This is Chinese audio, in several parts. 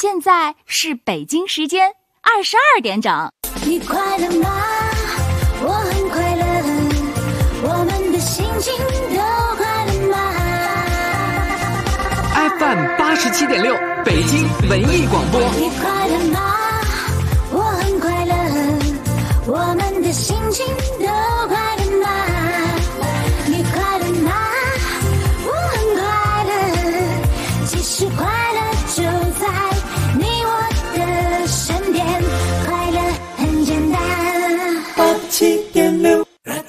现在是北京时间22点整。 你快乐吗？我很快乐，我们的心情都快乐吗？ FM 87.6北京文艺广播。 你快乐吗？我很快乐，我们的心情都快乐吗？你快乐吗？我很快乐，其实快乐就在你我的身边，快乐很简单。87.6。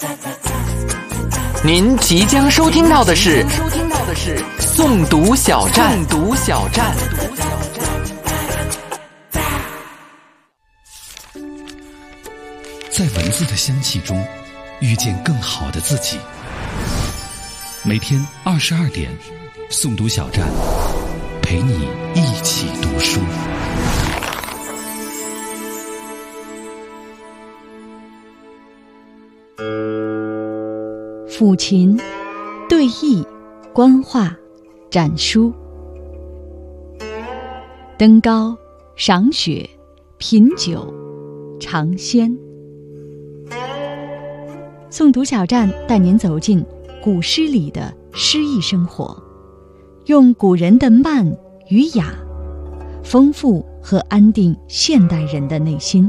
您即将收听到的是诵读小站。 在文字的香气中遇见更好的自己。每天22点，诵读小站陪你一起读书。 抚琴、对弈、观画、展书，登高、赏雪、品酒、尝鲜。诵读小站带您走进古诗里的诗意生活，用古人的慢与雅，丰富和安定现代人的内心。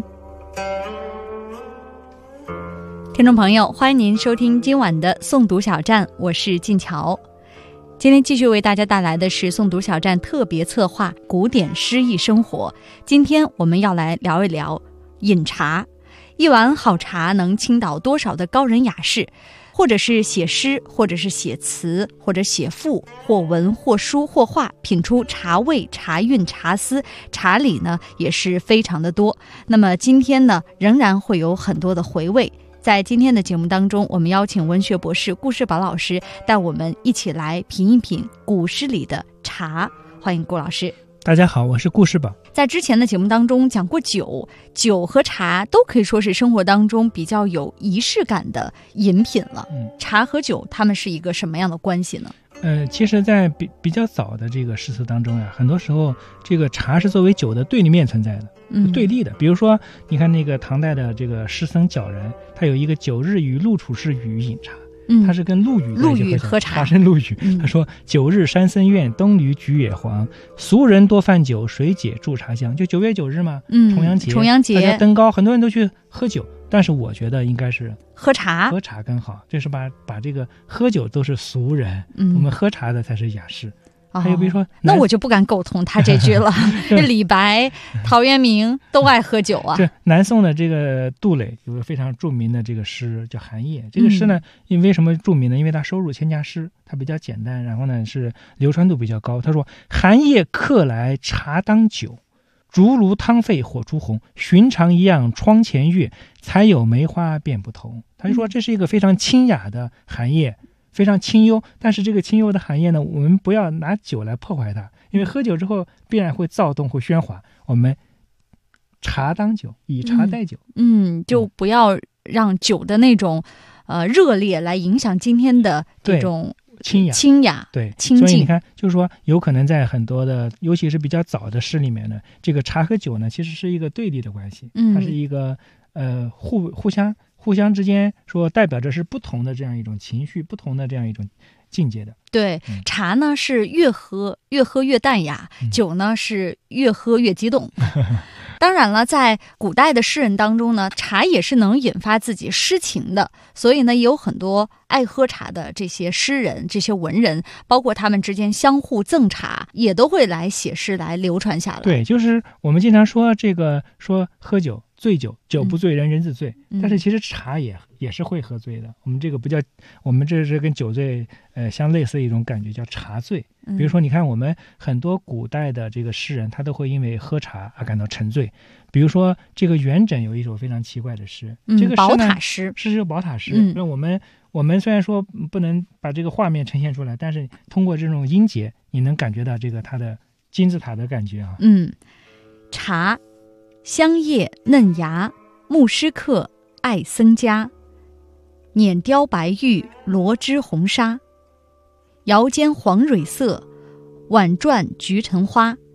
听众朋友，欢迎您收听今晚的诵读小站，我是静乔。今天继续为大家带来的是诵读小站特别策划古典诗意生活。今天我们要来聊一聊饮茶。一碗好茶能倾倒多少的高人雅士，或者是写诗，或者是写词，或者写赋，或文或书或画，品出茶味、茶韵、茶思，茶理呢也是非常的多。那么今天呢，仍然会有很多的回味。在今天的节目当中，我们邀请文学博士顾世宝老师带我们一起来品一品古诗里的茶。欢迎顾老师。 大家好，我是顾世宝。 在之前的节目当中讲过酒和茶都可以说是生活当中比较有仪式感的饮品了。茶和酒它们是一个什么样的关系呢？ 其实在比较早的这个诗词当中呀，很多时候这个茶是作为酒的对立面存在的，对立的。比如说你看那个唐代的这个诗僧皎然，他有一个9日与陆处士与饮茶，他是跟陆羽喝茶，化身陆羽。他说9日山僧院，东篱菊野黄，俗人多饭酒，谁解驻茶香。就9月9日嘛，重阳节大家登高，很多人都去喝酒，但是我觉得应该是喝茶更好，就是把这个喝酒都是俗人，我们喝茶的才是雅士。还有比如说， 那我就不敢苟同他这句了。这李白、陶渊明都爱喝酒啊。 这南宋的这个杜磊有个非常著名的这个诗叫《寒夜》。这个诗呢，因为什么著名呢？因为他收入千家诗，它比较简单，然后呢是流传度比较高。他说：“寒夜客来茶当酒，竹炉汤沸火初红。寻常一样窗前月，才有梅花便不同。”他就说这是一个非常清雅的寒夜。非常清幽，但是这个清幽的寒夜呢，我们不要拿酒来破坏它，因为喝酒之后必然会躁动，会喧哗。我们茶当酒，以茶代酒， 就不要让酒的那种热烈来影响今天的这种清雅， 对， 清静。 所以你看，就是说有可能在很多的，尤其是比较早的诗里面呢，这个茶和酒呢，其实是一个对立的关系，它是一个互相之间说代表着是不同的这样一种情绪，不同的这样一种境界的。 对，茶呢是越喝越淡雅，酒呢是越喝越激动。当然了，在古代的诗人当中呢，茶也是能引发自己诗情的，所以呢，也有很多爱喝茶的这些诗人、这些文人，包括他们之间相互赠茶，也都会来写诗来流传下来。 对，就是我们经常说这个说喝酒。醉酒，酒不醉人人自醉，但是其实茶也是会喝醉的。我们这个不叫，我们这是跟酒醉相类似的一种感觉，叫茶醉。比如说你看我们很多古代的这个诗人，他都会因为喝茶而感到沉醉。比如说这个元稹有一首非常奇怪的诗，这个宝塔诗是宝塔诗。那我们虽然说不能把这个画面呈现出来，但是通过这种音节，你能感觉到这个它的金字塔的感觉啊。 茶香叶嫩芽，牧师客，爱僧家。碾雕白玉，罗织红纱。摇间黄蕊色，婉转菊橙花。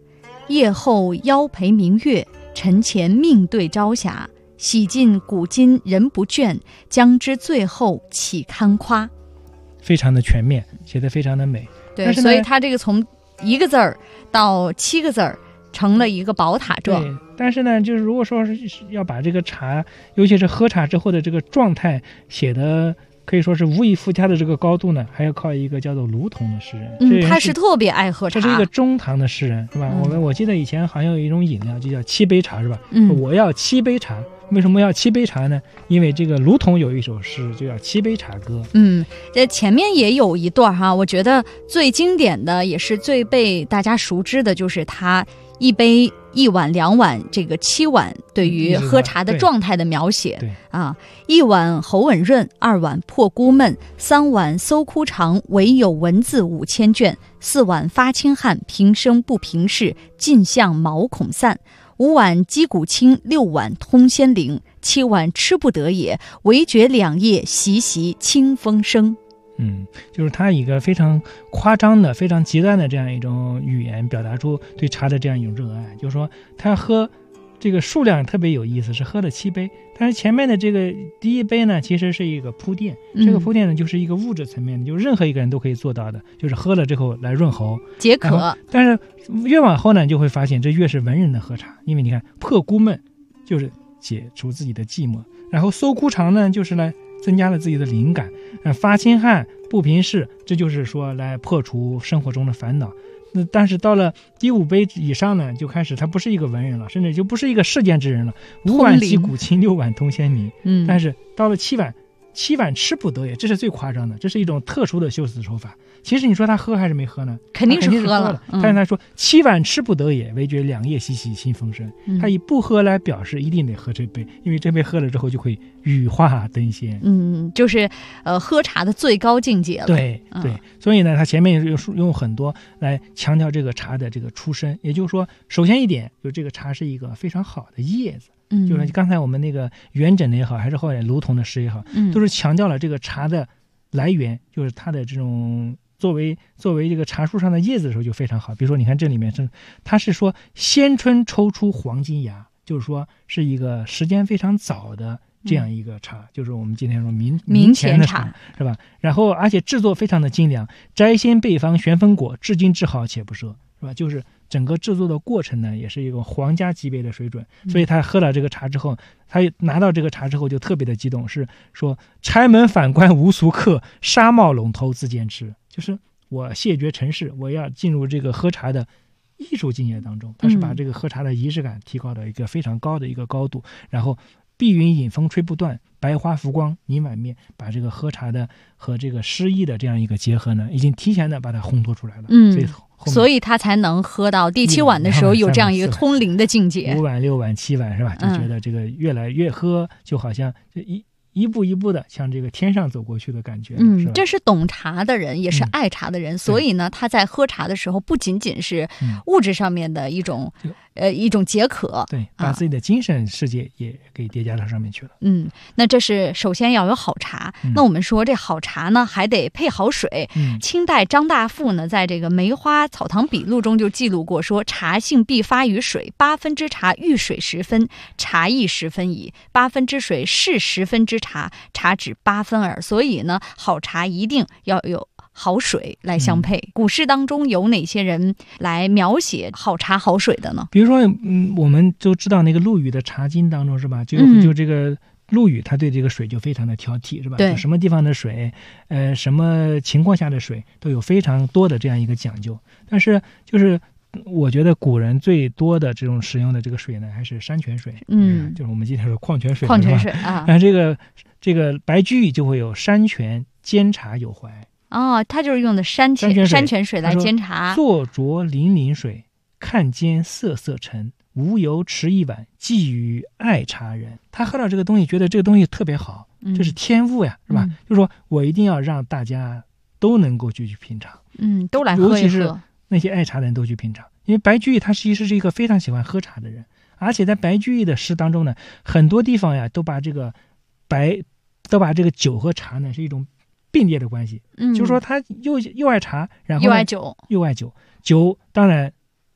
夜后邀陪明月，晨前命对朝霞。洗尽古今人不倦，将知最后岂堪夸。 非常的全面，写得非常的美。 对，所以它这个从1个字儿到7个字儿，成了一个宝塔状。 对，但是呢，就是如果说是要把这个茶，尤其是喝茶之后的这个状态写的可以说是无以复加的这个高度呢，还要靠一个叫做卢仝的诗人。 他是特别爱喝茶， 这是一个中唐的诗人，是吧？我记得以前好像有一种饮料就叫7杯茶，是吧？我要7杯茶。为什么要7杯茶呢？因为这个卢仝有一首诗就叫《7杯茶歌》。 这前面也有一段哈，我觉得最经典的也是最被大家熟知的，就是他1杯1碗2碗这个7碗对于喝茶的状态的描写。 对啊，1碗喉吻润，2碗破孤闷，3碗搜枯肠，唯有文字5000卷，4碗发清汗，平生不平事，尽向毛孔散。5碗击鼓清，6碗通仙灵，7碗吃不得也，唯觉2夜习习清风生。 就是他一个非常夸张的、非常极端的这样一种语言，表达出对茶的这样一种热爱。就是说，他喝这个数量特别有意思，是喝了7杯，但是前面的这个第1杯呢，其实是一个铺垫。这个铺垫呢，就是一个物质层面的，就是任何一个人都可以做到的，就是喝了之后来润喉解渴。 但是越往后呢，就会发现这越是文人的喝茶，因为你看破孤闷就是解除自己的寂寞，然后搜枯肠呢，就是来增加了自己的灵感，发清汗不平事，这就是说来破除生活中的烦恼。但是到了第5杯以上呢，就开始他不是一个文人了，甚至就不是一个世间之人了。5碗击鼓清，6碗通仙迷。但是到了7碗吃不得也，这是最夸张的，这是一种特殊的修辞手法。其实你说他喝还是没喝呢？ 肯定是喝了。 但是他说7碗吃不得也，唯觉2夜习习清风生。他以不喝来表示一定得喝这杯，因为这杯喝了之后就会羽化登仙。 就是喝茶的最高境界了。 对，所以呢，他前面用很多来强调这个茶的这个出身。也就是说，首先一点，就这个茶是一个非常好的叶子。就是刚才我们那个元稹的也好，还是后来卢仝的诗也好，都是强调了这个茶的来源，就是它的这种作为这个茶树上的叶子的时候就非常好。比如说你看这里面它是说先春抽出黄金芽，就是说是一个时间非常早的这样一个茶，就是我们今天说明前的茶，是吧？然后而且制作非常的精良，摘鲜备方玄风果，至今制好且不赊，是吧？就是整个制作的过程呢，也是一个皇家级别的水准。所以他喝了这个茶之后，他拿到这个茶之后就特别的激动，是说柴门反关无俗客，纱帽笼头自见痴。就是我谢绝尘世，我要进入这个喝茶的艺术境界当中。他是把这个喝茶的仪式感提高到一个非常高的一个高度，然后碧云引风吹不断，白花浮光泥满面，把这个喝茶的和这个诗意的这样一个结合呢，已经提前的把它烘托出来了。 所以他才能喝到第7碗的时候有这样一个通灵的境界。 5碗6碗7碗，是吧？就觉得这个越来越喝，就好像一步一步的向这个天上走过去的感觉。 这是懂茶的人，也是爱茶的人，所以呢，他在喝茶的时候不仅仅是物质上面的一种解渴， 对，把自己的精神世界也给叠加到上面去了。 那这是首先要有好茶。那我们说这好茶呢，还得配好水。清代张大富呢，在这个《梅花草堂笔录》中就记录过，说茶性必发于水，8分之茶遇水10分，茶亦10分矣；8分之水是10分之茶，茶只8分耳。所以呢，好茶一定要有好水来相配。古诗当中有哪些人来描写好茶好水的呢？ 比如说我们都知道那个陆羽的《茶经》当中，是吧？就这个陆羽他对这个水就非常的挑剔，是吧？ 对， 什么地方的水什么情况下的水都有非常多的这样一个讲究。但是就是我觉得古人最多的这种使用的这个水呢，还是山泉水。就是我们今天说矿泉水啊。然后这个白居易就会有山泉煎茶有怀。 他就是用的山泉水来煎茶。 坐酌泠泠水，看间瑟瑟沉，无由持一碗，寄予爱茶人。他喝到这个东西，觉得这个东西特别好，这是天物呀，是吧？就是说我一定要让大家都能够去品尝， 都来喝一喝， 尤其是那些爱茶的人都去品尝。因为白居易他其实是一个非常喜欢喝茶的人，而且在白居易的诗当中呢，很多地方呀都把这个酒和茶呢是一种并列的关系。就是说他又爱茶，然后又爱酒。酒当然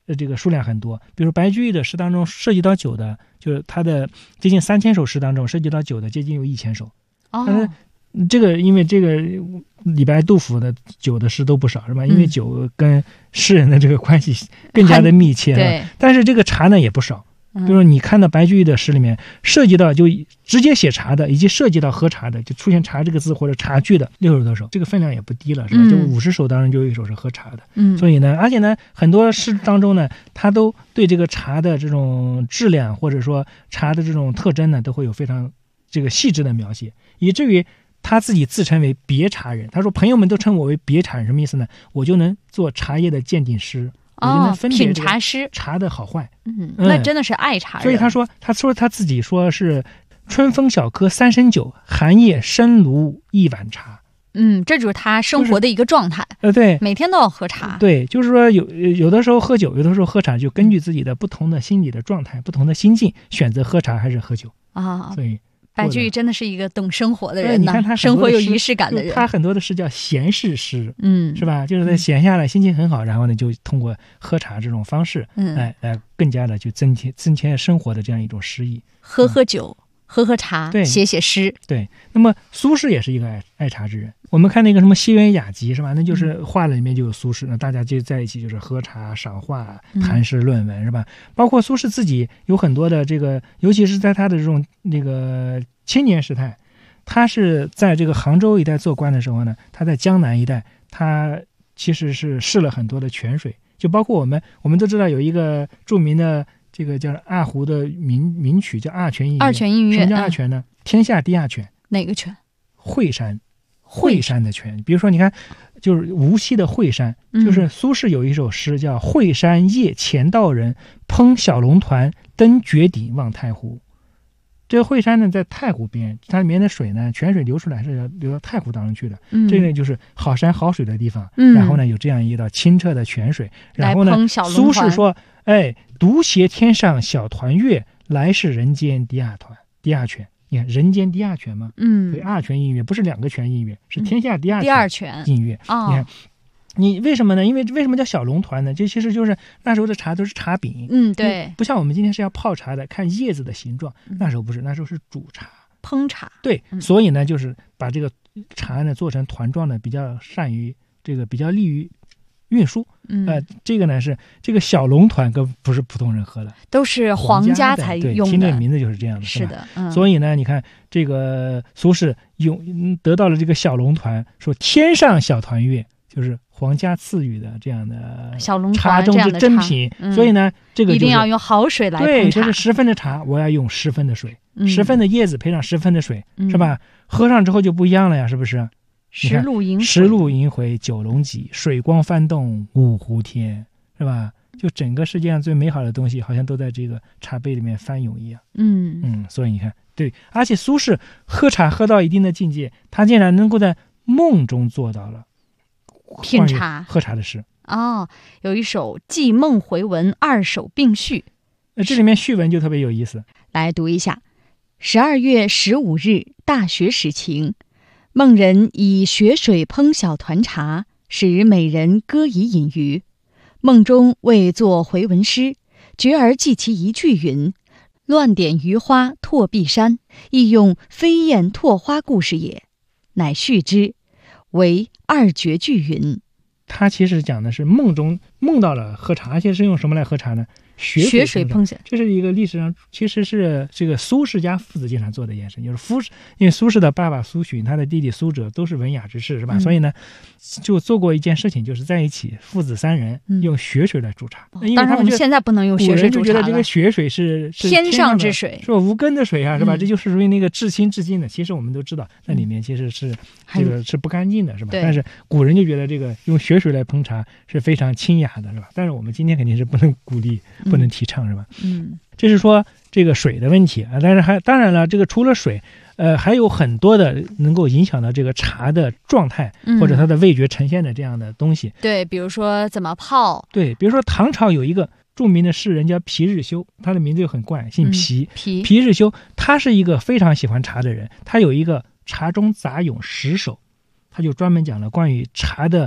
这个数量很多，比如白居易的诗当中涉及到酒的，就是他的接近3000首诗当中涉及到酒的接近有1000首。 哦， 这个因为这个李白、杜甫的酒的诗都不少，是吧？因为酒跟诗人的这个关系更加的密切， 对。 但是这个茶呢也不少。比如说你看到白居易的诗里面涉及到就直接写茶的，以及涉及到喝茶的，就出现茶这个字或者茶句的60多首，这个分量也不低了，是吧？就50首当中就有1首是喝茶的。所以呢，而且呢，很多诗当中呢，他都对这个茶的这种质量或者说茶的这种特征呢，都会有非常这个细致的描写，以至于他自己自称为别茶人。他说朋友们都称我为别茶人，什么意思呢？我就能做茶叶的鉴定师。我就能分别品茶师茶的好坏。 那真的是爱茶人。 所以他说他自己说是春风小柯3升酒，寒夜生炉1碗茶。 这就是他生活的一个状态。 对， 每天都要喝茶。 对，就是说有的时候喝酒，有的时候喝茶，就根据自己的不同的心理的状态、不同的心境，选择喝茶还是喝酒啊。 所以白居易真的是一个懂生活的人， 你看他生活有仪式感的人。 他很多的诗叫闲适诗，是吧？就是在闲下来，心情很好，然后呢，就通过喝茶这种方式，来更加的去增添生活的这样一种诗意。 喝酒，喝茶，写诗。 对，那么苏轼也是一个爱茶之人。我们看那个什么《西园雅集》，是吧？那就是画了里面就有苏轼，那大家就在一起就是喝茶、赏画、谈诗论文，是吧？包括苏轼自己有很多的这个，尤其是在他的这种那个青年时代，他是在这个杭州一带做官的时候呢，他在江南一带，他其实是试了很多的泉水，就包括我们都知道有一个著名的这个叫二胡的名曲叫二泉映月。 二泉映月， 什么叫二泉呢？天下第二泉。 哪个泉？ 惠山的泉。比如说你看就是无锡的惠山，就是苏轼有一首诗叫惠山夜钱道人，烹小龙团登绝顶望太湖。这个惠山呢在太湖边，它里面的水呢泉水流出来是要流到太湖当中去的，这个就是好山好水的地方，然后呢有这样一道清澈的泉水，然后呢苏轼说独携天上小团月，来是人间第二泉。你看人间第二泉嘛，所以二泉映月不是2个泉映月，是天下第二泉映月。你看你为什么呢？因为为什么叫小龙团呢？这其实就是那时候的茶都是茶饼， 对， 不像我们今天是要泡茶的，看叶子的形状，那时候不是，那时候是煮茶、 烹茶。 对，所以呢，就是把这个茶呢做成团状的，比较善于这个，比较利于运输。这个呢是这个小龙团，可不是普通人喝的， 都是皇家才用的。 听这个名字就是这样的， 是的。 所以呢，你看这个苏轼得到了这个小龙团，说天上小团月，就是皇家赐予的这样的小龙茶中之珍品。所以呢，这个一定要用好水来烹茶。 对，这是10分的茶，我要用10分的水，10分的叶子配上10分的水，是吧？喝上之后就不一样了呀，是不是？ 石路银回九龙脊，水光翻动五湖天，是吧？就整个世界上最美好的东西，好像都在这个茶杯里面翻涌一样。所以你看，对，而且苏轼喝茶喝到一定的境界，他竟然能够在梦中做到了品茶、 喝茶的事。 有一首《寄梦回文》2首并序， 这里面序文就特别有意思， 来读一下：12月15日，大雪始晴。梦人以雪水烹小团茶，使美人歌以饮余。梦中为作回文诗，觉而记其一句云：乱点鱼花拓碧山，亦用飞燕拓花故事也。乃续之，为2绝句云。 他其实讲的是梦中梦到了喝茶，而且是用什么来喝茶呢？雪水烹下。 这是一个历史上其实是这个苏轼家父子经常做的一件事，就是因为苏轼的爸爸苏洵，他的弟弟苏辙都是文雅之士，是吧？所以呢就做过一件事情，就是在一起父子3人用雪水来煮茶。 当然我们现在不能用雪水煮茶了， 古人就觉得这个雪水是天上之水， 是无根的水啊，是吧？这就是属于那个至亲至敬的。其实我们都知道那里面其实是这个是不干净的，是吧？但是古人就觉得这个用雪水来烹茶是非常清雅的，是吧？但是我们今天肯定是不能鼓励不能提倡，是吧？这是说这个水的问题啊。但是当然了，这个除了水还有很多的能够影响到这个茶的状态，或者它的味觉呈现的这样的东西。 对，比如说怎么泡。 对，比如说唐朝有一个著名的诗人叫皮日休，他的名字又很怪，姓皮。皮日休他是一个非常喜欢茶的人，他有一个茶中杂咏10首，他就专门讲了关于茶的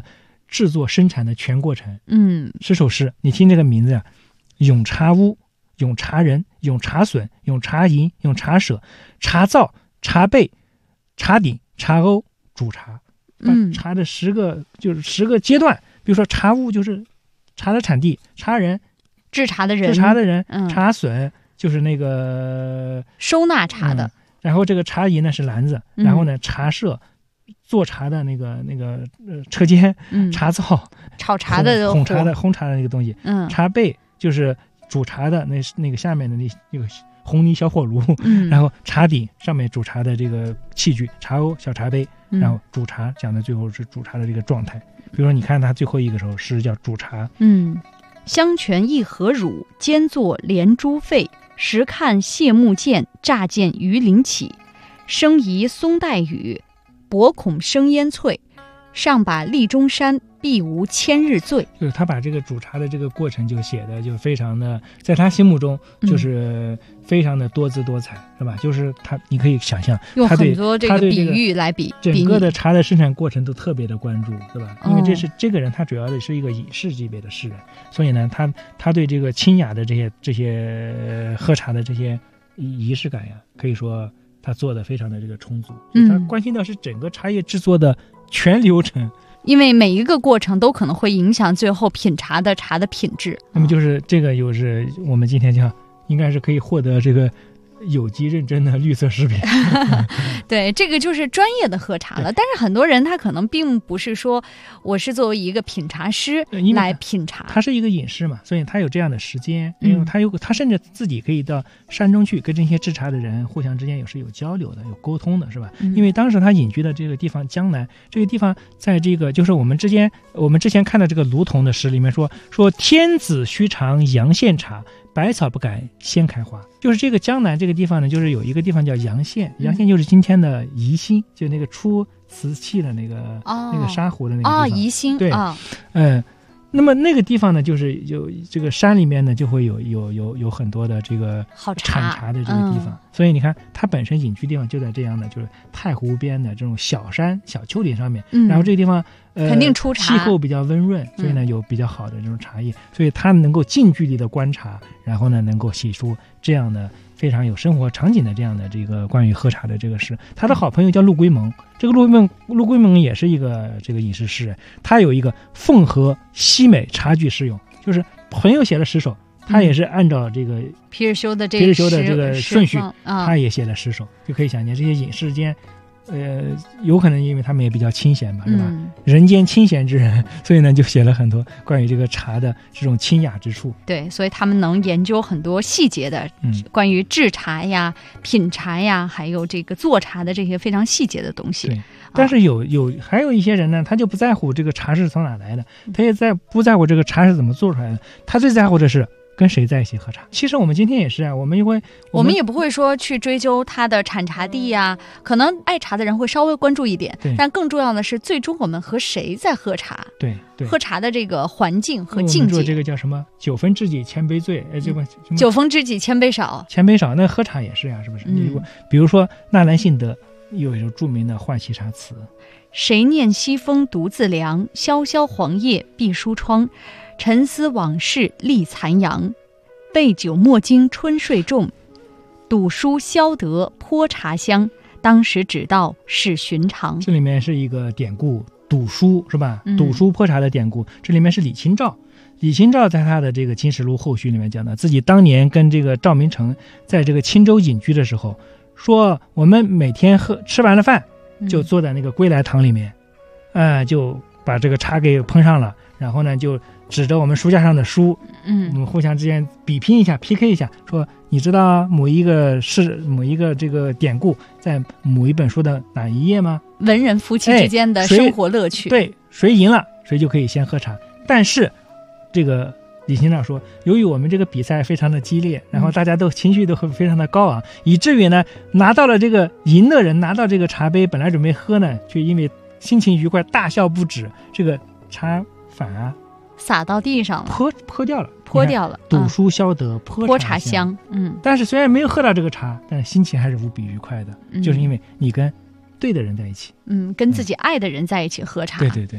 制作生产的全过程。 10 首诗，你听这个名字啊，咏茶屋、咏茶人、咏茶笋、咏茶银、咏茶舍、茶灶、茶焙、茶鼎、茶瓯、煮茶。茶的10个阶段，比如说茶屋就是茶的产地，茶人制茶的人， 茶笋就是那个收纳茶的， 然后这个茶银呢是篮子，然后呢茶舍做茶的那个车间，茶灶炒茶的烘茶的那个东西，茶焙就是煮茶的那个下面的那个红泥小火炉，然后茶鼎上面煮茶的这个器具，茶瓯、小茶杯，然后煮茶讲的最后是煮茶的这个状态。比如说你看他最后一个首诗叫煮茶， 香泉一盒乳，兼作连珠沸。时看谢幕见，乍见鱼鳞起。生疑松带雨，薄恐生烟翠。上把立中山，必无千日醉。 就是他把这个煮茶的这个过程就写的就非常的，在他心目中就是非常的多姿多彩，是吧？就是你可以想象用很多这个比喻来比整个的茶的生产过程都特别的关注，对吧？因为这个人他主要的是一个隐士级别的诗人，所以呢，他对这个清雅的这些喝茶的这些仪式感呀，可以说他做的非常的这个充足。他关心的是整个茶叶制作的全流程， 因为每一个过程都可能会影响最后品茶的茶的品质。 那么就是这个又是我们今天应该是可以获得这个有机认证的绿色食品。 对，这个就是专业的喝茶了。但是很多人他可能并不是说我是作为一个品茶师来品茶， 他是一个隐士嘛，所以他有这样的时间，因为他甚至自己可以到山中去跟这些制茶的人互相之间是有交流的，有沟通的，是吧？因为当时他隐居的这个地方江南这个地方，在这个就是我们之前看到这个卢仝的诗里面说天子须尝阳县茶，百草不敢先开花。就是这个江南这个地方呢，就是有一个地方叫阳县，阳县就是今天的宜兴，就那个出瓷器的那个沙湖的那个地方。 宜兴。 对，那么那个地方呢，就是有这个山里面呢，就会有很多的这个产茶的这个地方，所以你看，它本身隐居地方就在这样的就是太湖边的这种小山小丘陵上面，然后这个地方肯定出茶， 气候比较温润，所以呢有比较好的这种茶叶，所以它能够近距离的观察，然后呢能够写出这样的非常有生活场景的这样的这个关于喝茶的这个诗。他的好朋友叫陆龟蒙，这个陆龟蒙也是一个这个隐士诗人，他有一个凤和西美茶具诗咏，就是朋友写了10首，他也是按照这个皮日休的这个顺序，他也写了10首，就可以想见这些隐士间。有可能因为他们也比较清闲吧，是吧？人间清闲之人，所以呢就写了很多关于这个茶的这种清雅之处。 对，所以他们能研究很多细节的，关于制茶呀、品茶呀，还有这个做茶的这些非常细节的东西。 对，但是还有一些人呢，他就不在乎这个茶是从哪来的，他也不在乎这个茶是怎么做出来的，他最在乎的是跟谁在一起喝茶。其实我们今天也是啊，我们也不会说去追究它的产茶地呀，可能爱茶的人会稍微关注一点，但更重要的是最终我们和谁在喝茶。 对， 喝茶的这个环境和境界。 我们说这个叫什么？9分知己千杯醉，这个 9分知己千杯少， 那喝茶也是呀，是不是？比如说纳兰性德有一首著名的《浣溪茶》词： 谁念西风独自凉，萧萧黄叶闭疏窗。沉思往事立残阳，备酒莫惊春睡重。赌书消得泼茶香，当时只道是寻常。 这里面是一个典故，赌书是吧？赌书泼茶的典故，这里面是李清照。李清照在他的这个《金石录后序》里面讲的，自己当年跟这个赵明诚在这个青州隐居的时候，说我们每天吃完了饭，就坐在那个归来堂里面，就把这个茶给烹上了，然后呢就指着我们书架上的书，我们互相之间比拼一下 PK 一下，说你知道某一个这个典故在某一本书的哪一页吗？ 文人夫妻之间的生活乐趣。 对，谁赢了谁就可以先喝茶。但是这个李清照说，由于我们这个比赛非常的激烈，然后大家都情绪都会非常的高昂，以至于呢拿到了这个赢的人拿到这个茶杯，本来准备喝呢，却因为心情愉快大笑不止，这个茶反而洒到地上了， 泼掉了。赌书消得泼茶香。但是虽然没有喝到这个茶，但是心情还是无比愉快的，就是因为你跟对的人在一起， 跟自己爱的人在一起喝茶。 对。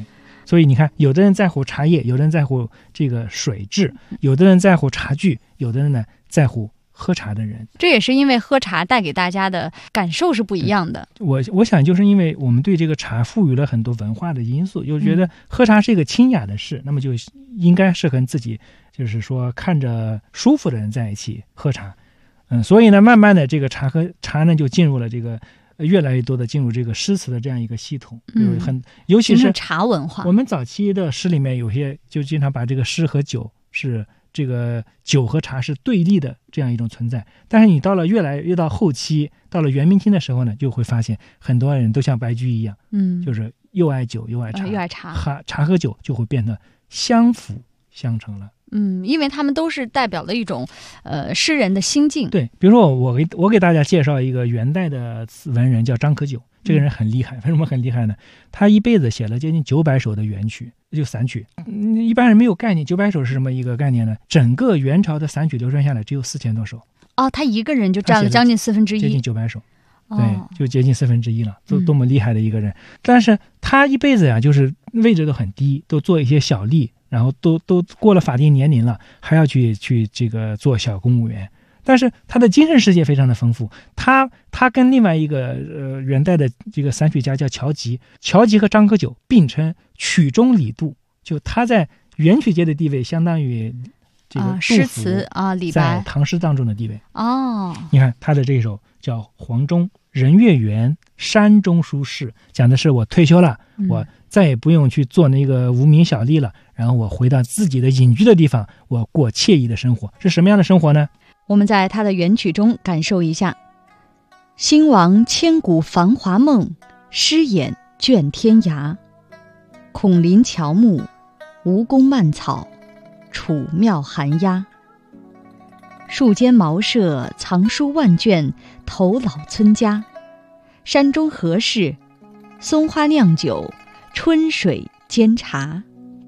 所以你看，有的人在乎茶叶，有的人在乎这个水质，有的人在乎茶具，有的人呢在乎喝茶的人。 这也是因为喝茶带给大家的感受是不一样的。 我想就是因为我们对这个茶赋予了很多文化的因素，就觉得喝茶是一个清雅的事，那么就应该是跟自己就是说看着舒服的人在一起喝茶。所以呢，慢慢的这个茶呢就进入了这个越来越多的进入这个诗词的这样一个系统，尤其是茶文化。我们早期的诗里面有些就经常把这个诗和酒是这个酒和茶是对立的这样一种存在，但是你到了越到后期，到了元明清的时候呢，就会发现很多人都像白居易一样，就是又爱酒又爱茶，茶和酒就会变得相辅相成了。 因为他们都是代表了一种诗人的心境。 对，比如说我给大家介绍一个元代的文人叫张可久，这个人很厉害。为什么很厉害呢？他一辈子写了接近900首的元曲，就散曲。一般人没有概念，900首是什么一个概念呢？整个元朝的散曲流传下来只有4000多首。 他一个人就占了将近1/4， 接近900首。对，就接近1/4了，多么厉害的一个人！但是他一辈子呀，就是位置都很低，都做一些小吏，然后都过了法定年龄了，还要去这个做小公务员。但是他的精神世界非常的丰富。他跟另外一个元代的这个散曲家叫乔吉和张可久并称曲中李杜，就他在元曲界的地位相当于这个诗词李白在唐诗当中的地位。你看他的这首叫《黄钟》，人月圆，山中书事，讲的是我退休了，我再也不用去做那个无名小吏了，然后我回到自己的隐居的地方，我过惬意的生活。是什么样的生活呢？ 我们在他的元曲中感受一下：兴亡千古繁华梦，诗眼卷天涯。孔林乔木，吴宫蔓草，楚庙寒鸦。树间茅舍，藏书万卷，头老村家。山中何事？松花酿酒，春水煎茶。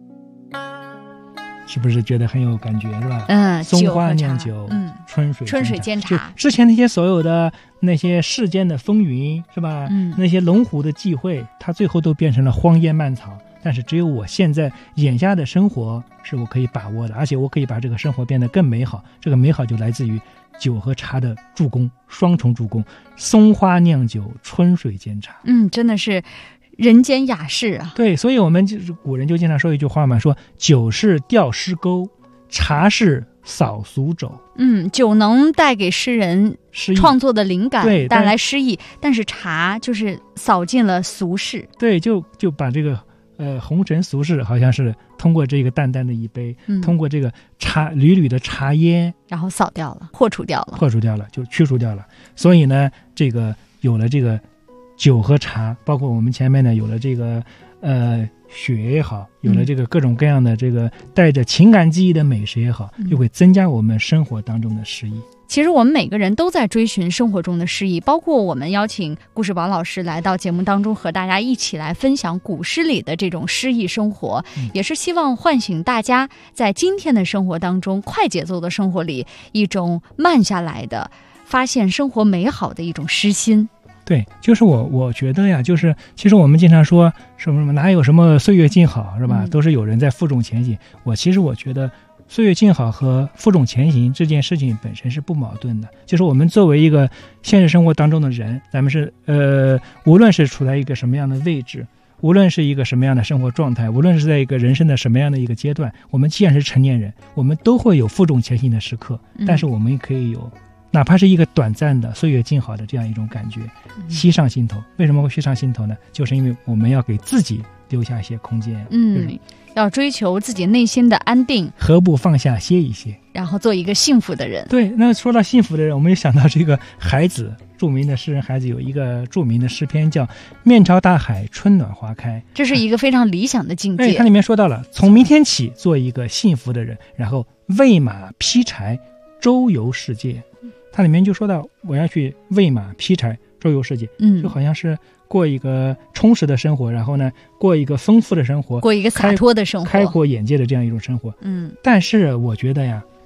是不是觉得很有感觉，是吧？松花酿酒，春水煎茶。就之前那些所有的那些世间的风云，是吧？那些龙虎的忌讳，它最后都变成了荒烟蔓草。但是只有我现在眼下的生活是我可以把握的，而且我可以把这个生活变得更美好。这个美好就来自于酒和茶的助攻，双重助攻。松花酿酒，春水煎茶。真的是人间雅士啊。对，所以我们就是古人就经常说一句话嘛，说酒是吊诗钩，茶是扫俗肘。酒能带给诗人创作的灵感，对，带来诗意，但是茶就是扫尽了俗世。对，就把这个红尘俗世好像是通过这个淡淡的一杯，通过这个缕缕的茶烟，然后扫掉了，破除掉了，就去除掉了。所以呢，这个有了这个酒和茶，包括我们前面呢有了这个雪也好，有了这个各种各样的这个带着情感记忆的美食也好，就会增加我们生活当中的诗意。其实我们每个人都在追寻生活中的诗意，包括我们邀请顾世宝老师来到节目当中，和大家一起来分享古诗里的这种诗意生活，也是希望唤醒大家在今天的生活当中，快节奏的生活里，一种慢下来的发现生活美好的一种诗心。对，就是我觉得呀，就是其实我们经常说什么哪有什么岁月静好，是吧？都是有人在负重前行。我觉得岁月静好和负重前行这件事情本身是不矛盾的。就是我们作为一个现实生活当中的人，咱们是无论是处在一个什么样的位置，无论是一个什么样的生活状态，无论是在一个人生的什么样的一个阶段，我们既然是成年人，我们都会有负重前行的时刻，但是我们也可以有哪怕是一个短暂的岁月静好的这样一种感觉，惜上心头。为什么会惜上心头呢？就是因为我们要给自己留下一些空间，要追求自己内心的安定，何不放下歇一歇，然后做一个幸福的人。对，那说到幸福的人，我们就想到这个海子，著名的诗人海子有一个著名的诗篇叫面朝大海，春暖花开。这是一个非常理想的境界。它里面说到了从明天起做一个幸福的人，然后喂马劈柴，周游世界。它里面就说到我要去喂马劈柴，周游世界，就好像是过一个充实的生活，然后呢过一个丰富的生活，过一个洒脱的生活，开阔眼界的这样一种生活。但是我觉得呀，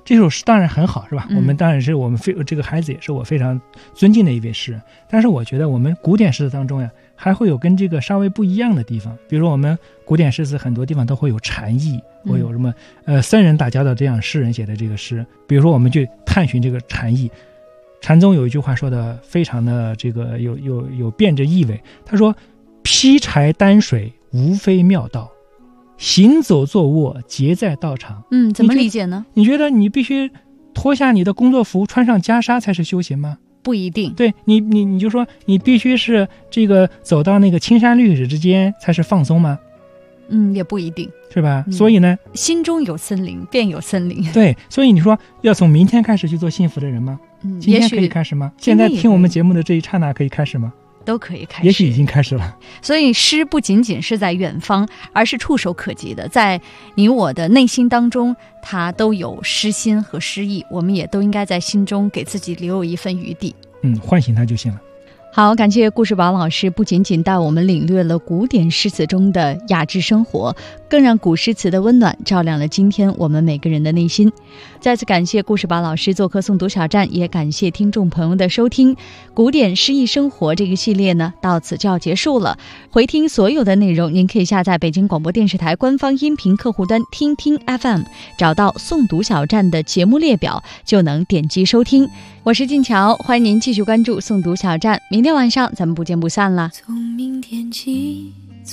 这首诗当然很好，是吧？我们当然是我们这个孩子也是我非常尊敬的一位诗人。但是我觉得我们古典诗词当中呀，还会有跟这个稍微不一样的地方。比如说我们古典诗词很多地方都会有禅意，会有什么僧人打交道这样诗人写的这个诗。比如说我们去探寻这个禅意，禅宗有一句话说的非常的这个有辩证意味，他说：劈柴担水无非妙道，行走坐卧皆在道场。 怎么理解呢？ 你觉得你必须脱下你的工作服，穿上袈裟才是修行吗？ 不一定。 对，你就说你必须是这个走到那个青山绿水之间才是放松吗？ 也不一定， 是吧？所以呢， 心中有森林便有森林。 对，所以你说要从明天开始去做幸福的人吗？今天可以开始吗？现在听我们节目的这一刹那可以开始吗？ 都可以开始， 也许已经开始了。 所以诗不仅仅是在远方，而是触手可及的，在你我的内心当中，它都有诗心和诗意。我们也都应该在心中给自己留有一份余地， 唤醒它就行了。 好，感谢故事宝老师不仅仅带我们领略了古典诗词中的雅致生活，更让古诗词的温暖照亮了今天我们每个人的内心。再次感谢故事宝老师做客诵读小站，也感谢听众朋友的收听。古典诗意生活这个系列呢，到此就要结束了。回听所有的内容，您可以下载北京广播电视台官方音频客户端听听 FM， 找到诵读小站的节目列表，就能点击收听。我是静乔，欢迎您继续关注诵读小站，明天晚上咱们不见不散啦。 从明天起，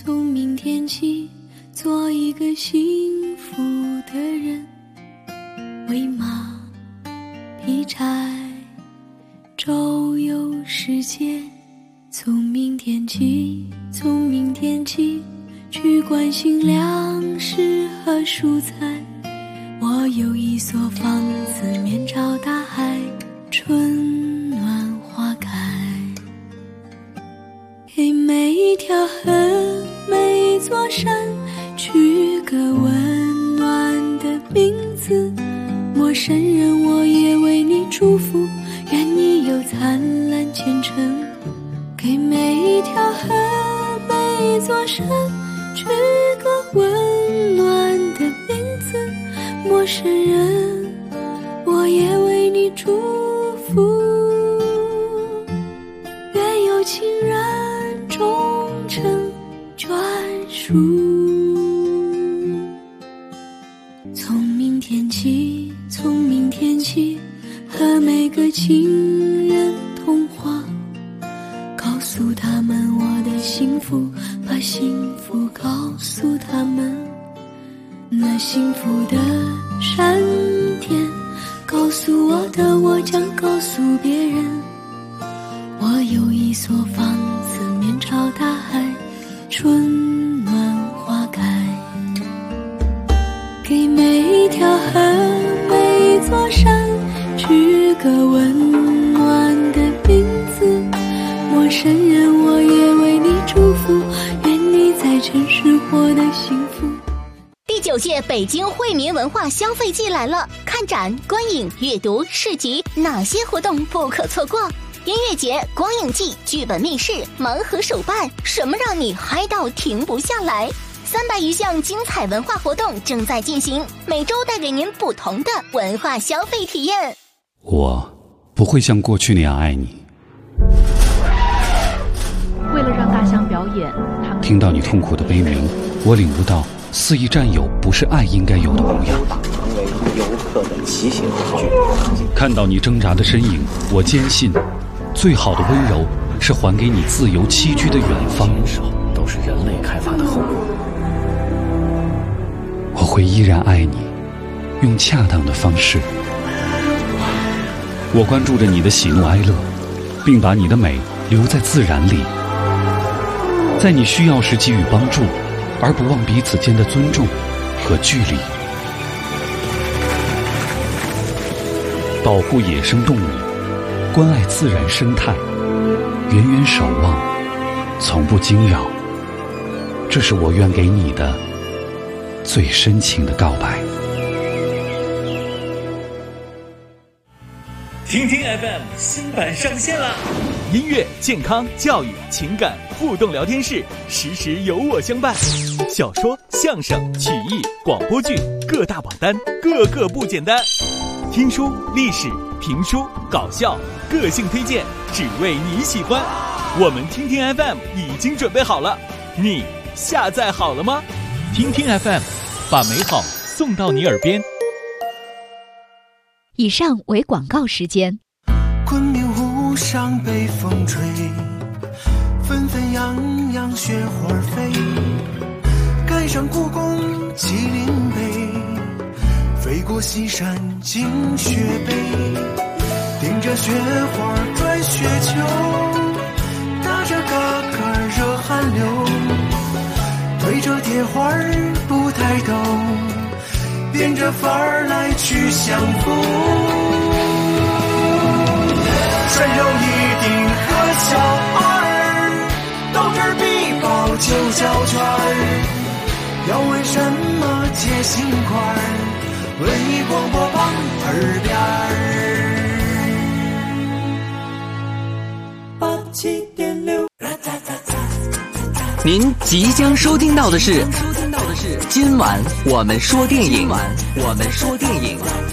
做一个幸福的人，喂马劈柴周游世界。从明天起，去关心粮食和蔬菜。我有一所房子，面朝大海，春暖花开。给每一条河，每一座山取个温暖的名字。陌生人我也为你祝福，愿你有灿烂前程。给每一条河，每一座山取个温暖的名字。陌生人我也为你祝福，愿有情人终成眷属。从明天起，和每个情人通话，告诉他们我的幸福，把幸福告诉他们。那幸福的闪电告诉我的，我将告诉别人。我有一所房子，面朝大海，春暖花开。给每一条河，每一座山取个温暖的名字。陌生人我也为你祝福，愿你在城市获得幸福。 第9届北京惠民文化消费季来了，看展、观影、阅读、市集，哪些活动不可错过？音乐节、光影季、剧本密室、盲盒手办，什么让你嗨到停不下来？300余项精彩文化活动正在进行，每周带给您不同的文化消费体验。 我不会像过去那样爱你。 为了让大象表演， 听到你痛苦的悲鸣，我领悟到肆意占有不是爱应该有的模样。 成为游客的骑行工具。 看到你挣扎的身影，我坚信，最好的温柔是还给你自由栖居的远方。 都是人类开发的后果。 我会依然爱你，用恰当的方式。我关注着你的喜怒哀乐，并把你的美留在自然里，在你需要时给予帮助，而不忘彼此间的尊重和距离。保护野生动物，关爱自然生态，远远守望，从不惊扰。这是我愿给你的最深情的告白。 听听 FM 新版上线了，音乐、健康、教育、情感互动聊天室，时时有我相伴。小说、相声、曲艺、广播剧，各大榜单，个个不简单。 听书、历史、评书、搞笑，个性推荐，只为你喜欢。我们听听 FM 已经准备好了，你下载好了吗？听听 FM， 把美好送到你耳边。 以上为广告时间。 昆明湖上北风吹，纷纷扬扬雪花飞，赶上故宫麒麟碑，飞过西山进雪北，顶着雪花转雪球，打着嘎嘎热汗流，推着铁花不抬头，变着法儿来去相逢。顺手一顶和小二，斗智必报九角圈。要问什么解心宽，文艺广播榜耳边87.6。 您即将收听到的是今晚我们说电影。